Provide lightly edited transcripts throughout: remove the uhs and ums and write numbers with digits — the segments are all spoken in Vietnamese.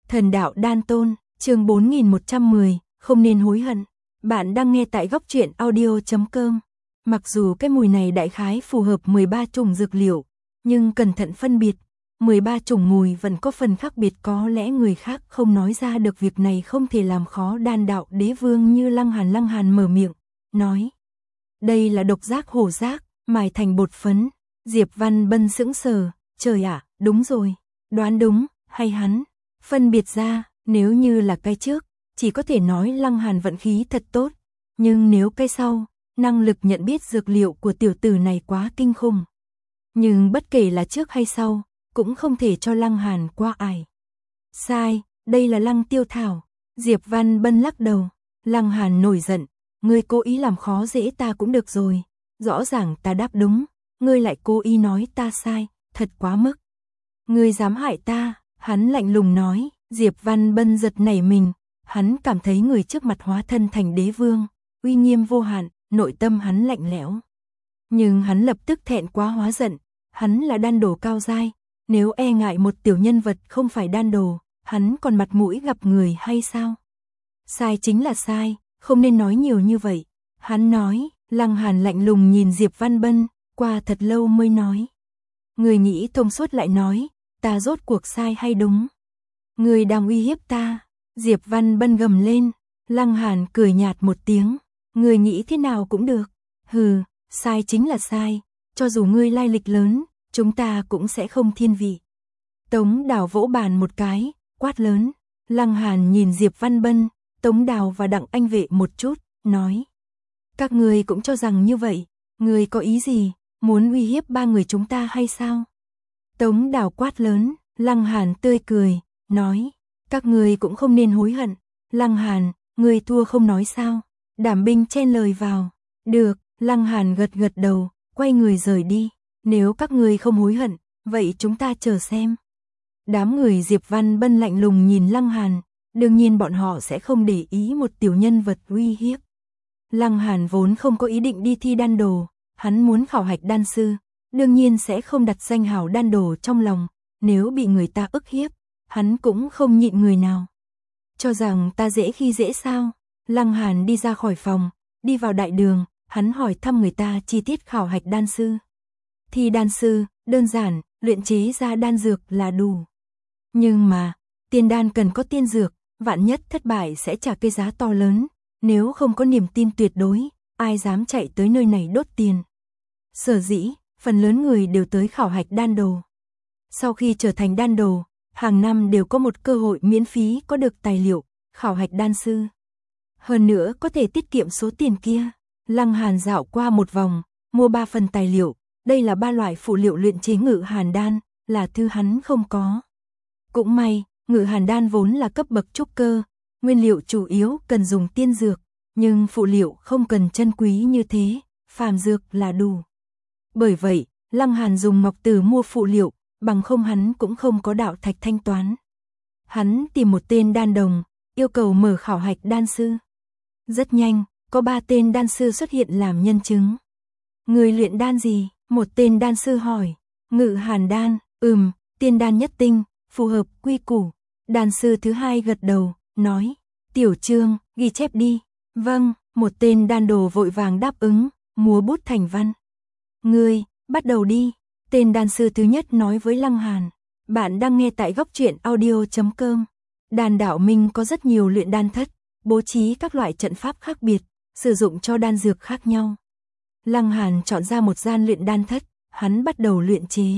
Thần đạo đan tôn, chương 4110, không nên hối hận. Bạn đang nghe tại góc truyện audio.com. Mặc dù cái mùi này đại khái phù hợp 13 chủng dược liệu, nhưng cẩn thận phân biệt, 13 chủng mùi vẫn có phần khác biệt, có lẽ người khác không nói ra được việc này không thể làm khó đan đạo đế vương như Lăng Hàn. Lăng Hàn mở miệng, nói. Đây là độc giác hổ giác, mài thành bột phấn. Diệp Văn Bân sững sờ, trời ạ, đúng rồi, đoán đúng, hay hắn phân biệt ra, nếu như là cái trước, chỉ có thể nói Lăng Hàn vận khí thật tốt, nhưng nếu cái sau, năng lực nhận biết dược liệu của tiểu tử này quá kinh khủng. Nhưng bất kể là trước hay sau, cũng không thể cho Lăng Hàn qua ải. Sai, đây là Lăng Tiêu Thảo. Diệp Văn Bân lắc đầu. Lăng Hàn nổi giận, ngươi cố ý làm khó dễ ta cũng được rồi, rõ ràng ta đáp đúng, ngươi lại cố ý nói ta sai, thật quá mức. Ngươi dám hại ta, hắn lạnh lùng nói. Diệp Văn Bân giật nảy mình, hắn cảm thấy người trước mặt hóa thân thành đế vương, uy nghiêm vô hạn, nội tâm hắn lạnh lẽo. Nhưng hắn lập tức thẹn quá hóa giận, hắn là đan đồ cao giai, nếu e ngại một tiểu nhân vật không phải đan đồ, hắn còn mặt mũi gặp người hay sao? Sai chính là sai, không nên nói nhiều như vậy. Hắn nói. Lăng Hàn lạnh lùng nhìn Diệp Văn Bân, qua thật lâu mới nói. Người nghĩ thông suốt lại nói, ta rốt cuộc sai hay đúng? Người đang uy hiếp ta. Diệp Văn Bân gầm lên. Lăng Hàn cười nhạt một tiếng, người nghĩ thế nào cũng được. Hừ, sai chính là sai, cho dù ngươi lai lịch lớn, chúng ta cũng sẽ không thiên vị. Tống Đào vỗ bàn một cái, quát lớn. Lăng Hàn nhìn Diệp Văn Bân, Tống Đào và Đặng Anh Vệ một chút, nói. Các ngươi cũng cho rằng như vậy, ngươi có ý gì, muốn uy hiếp ba người chúng ta hay sao? Tống Đào quát lớn. Lăng Hàn tươi cười, nói. Các ngươi cũng không nên hối hận. Lăng Hàn, ngươi thua không nói sao? Đảm Binh chen lời vào. Được, Lăng Hàn gật gật đầu, quay người rời đi. Nếu các ngươi không hối hận, vậy chúng ta chờ xem. Đám người Diệp Văn Bân lạnh lùng nhìn Lăng Hàn, đương nhiên bọn họ sẽ không để ý một tiểu nhân vật uy hiếp. Lăng Hàn vốn không có ý định đi thi đan đồ, hắn muốn khảo hạch đan sư, đương nhiên sẽ không đặt danh hào đan đồ trong lòng, nếu bị người ta ức hiếp, hắn cũng không nhịn người nào. Cho rằng ta dễ khi dễ sao? Lăng Hàn đi ra khỏi phòng, đi vào đại đường, hắn hỏi thăm người ta chi tiết khảo hạch đan sư. Thi đan sư, đơn giản, luyện chế ra đan dược là đủ. Nhưng mà, tiên đan cần có tiên dược, vạn nhất thất bại sẽ trả cái giá to lớn. Nếu không có niềm tin tuyệt đối, ai dám chạy tới nơi này đốt tiền. Sở dĩ, phần lớn người đều tới khảo hạch đan đồ. Sau khi trở thành đan đồ, hàng năm đều có một cơ hội miễn phí có được tài liệu, khảo hạch đan sư. Hơn nữa có thể tiết kiệm số tiền kia. Lăng Hàn dạo qua một vòng, mua 3 phần tài liệu, đây là 3 loại phụ liệu luyện chế Ngự Hàn đan, là thứ hắn không có. Cũng may, Ngự Hàn đan vốn là cấp bậc trúc cơ. Nguyên liệu chủ yếu cần dùng tiên dược, nhưng phụ liệu không cần chân quý như thế, phàm dược là đủ. Bởi vậy, Lăng Hàn dùng ngọc tử mua phụ liệu, bằng không hắn cũng không có đạo thạch thanh toán. Hắn tìm một tên đan đồng, yêu cầu mở khảo hạch đan sư. Rất nhanh, có 3 tên đan sư xuất hiện làm nhân chứng. Người luyện đan gì? Một tên đan sư hỏi. Ngự Hàn đan, tiên đan nhất tinh, phù hợp quy củ. Đan sư thứ hai gật đầu, nói. Tiểu Trương, ghi chép đi. Vâng, một tên đan đồ vội vàng đáp ứng, múa bút thành văn. Ngươi, bắt đầu đi. Tên đan sư thứ nhất nói với Lăng Hàn. Bạn đang nghe tại góc truyện audio.com. Đan đạo minh có rất nhiều luyện đan thất, bố trí các loại trận pháp khác biệt, sử dụng cho đan dược khác nhau. Lăng Hàn chọn ra một gian luyện đan thất, hắn bắt đầu luyện chế.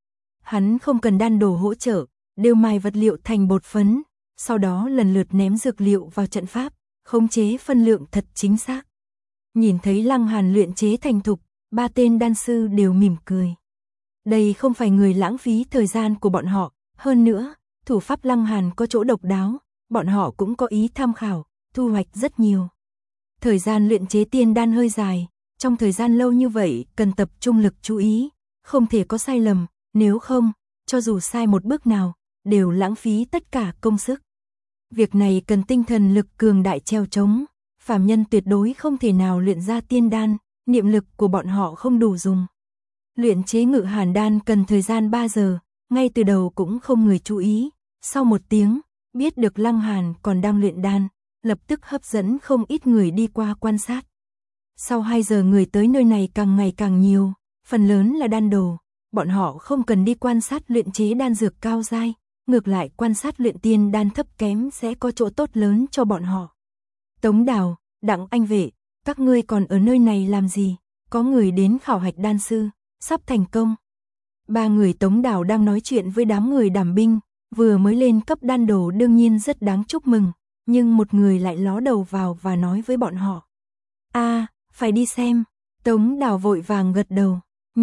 Hắn không cần đan đồ hỗ trợ, đều mài vật liệu thành bột phấn. Sau đó lần lượt ném dược liệu vào trận pháp, khống chế phân lượng thật chính xác. Nhìn thấy Lăng Hàn luyện chế thành thục, 3 tên đan sư đều mỉm cười. Đây không phải người lãng phí thời gian của bọn họ, hơn nữa, thủ pháp Lăng Hàn có chỗ độc đáo, bọn họ cũng có ý tham khảo, thu hoạch rất nhiều. Thời gian luyện chế tiên đan hơi dài, trong thời gian lâu như vậy cần tập trung lực chú ý, không thể có sai lầm, nếu không, cho dù sai một bước nào, đều lãng phí tất cả công sức. Việc này cần tinh thần lực cường đại treo chống, phàm nhân tuyệt đối không thể nào luyện ra tiên đan, niệm lực của bọn họ không đủ dùng. Luyện chế Ngự Hàn đan cần thời gian 3 giờ, ngay từ đầu cũng không người chú ý, sau 1 tiếng, biết được Lăng Hàn còn đang luyện đan, lập tức hấp dẫn không ít người đi qua quan sát. Sau 2 giờ người tới nơi này càng ngày càng nhiều, phần lớn là đan đồ, bọn họ không cần đi quan sát luyện chế đan dược cao giai, ngược lại quan sát luyện tiên đan thấp kém sẽ có chỗ tốt lớn cho bọn họ. Tống Đào, Đặng Anh Vệ, các ngươi còn ở nơi này làm gì? Có người đến khảo hạch đan sư, sắp thành công. 3 người Tống Đào đang nói chuyện với đám người đảm binh, vừa mới lên cấp đan đồ đương nhiên rất đáng chúc mừng, nhưng một người lại ló đầu vào và nói với bọn họ. Phải đi xem. Tống Đào vội vàng gật đầu.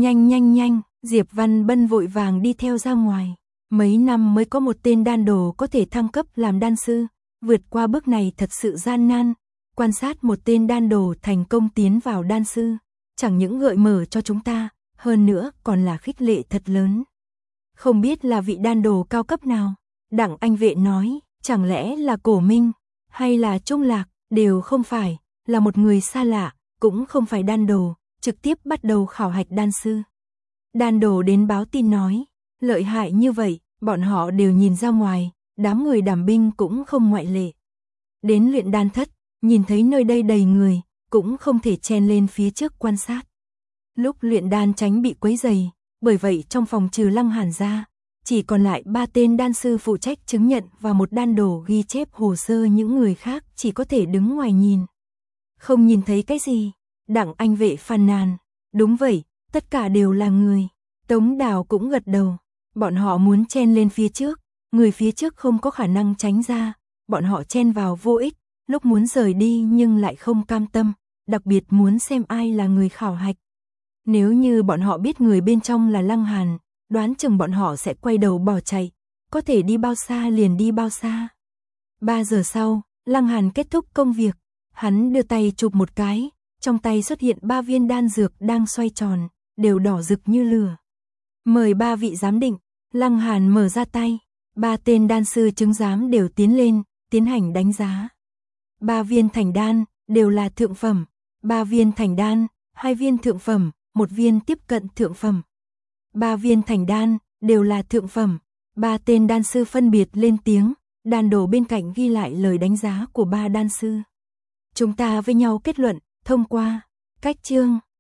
Nhanh, Diệp Văn Bân vội vàng đi theo ra ngoài. Mấy năm mới có một tên đan đồ có thể thăng cấp làm đan sư, vượt qua bước này thật sự gian nan. Quan sát một tên đan đồ thành công tiến vào đan sư, chẳng những gợi mở cho chúng ta, hơn nữa còn là khích lệ thật lớn. Không biết là vị đan đồ cao cấp nào? Đặng Anh Vệ nói, chẳng lẽ là Cổ Minh, hay là Trung Lạc, đều không phải, là một người xa lạ, cũng không phải đan đồ, trực tiếp bắt đầu khảo hạch đan sư. Đan đồ đến báo tin nói, lợi hại như vậy, bọn họ đều nhìn ra ngoài, đám người đảm binh cũng không ngoại lệ. Đến luyện đan thất, nhìn thấy nơi đây đầy người, cũng không thể chen lên phía trước quan sát. Lúc luyện đan tránh bị quấy rầy, bởi vậy trong phòng trừ Lăng Hàn ra, chỉ còn lại 3 tên đan sư phụ trách chứng nhận và một đan đồ ghi chép hồ sơ, những người khác chỉ có thể đứng ngoài nhìn. Không nhìn thấy cái gì, Đặng Anh Vệ phàn nàn, đúng vậy, tất cả đều là người. Tống Đào cũng gật đầu, bọn họ muốn chen lên phía trước, người phía trước không có khả năng tránh ra, bọn họ chen vào vô ích, lúc muốn rời đi nhưng lại không cam tâm, đặc biệt muốn xem ai là người khảo hạch. Nếu như bọn họ biết người bên trong là Lăng Hàn, đoán chừng bọn họ sẽ quay đầu bỏ chạy, có thể đi bao xa liền đi bao xa. 3 giờ sau, Lăng Hàn kết thúc công việc, hắn đưa tay chụp một cái, trong tay xuất hiện 3 viên đan dược đang xoay tròn, đều đỏ rực như lửa. Mời 3 vị giám định. Lăng Hàn mở ra tay, 3 tên đan sư chứng giám đều tiến lên, tiến hành đánh giá. 3 viên thành đan, đều là thượng phẩm. 3 viên thành đan, 2 viên thượng phẩm, 1 viên tiếp cận thượng phẩm. 3 viên thành đan, đều là thượng phẩm. 3 tên đan sư phân biệt lên tiếng, đan đồ bên cạnh ghi lại lời đánh giá của 3 đan sư. Chúng ta với nhau kết luận, thông qua. Cách chương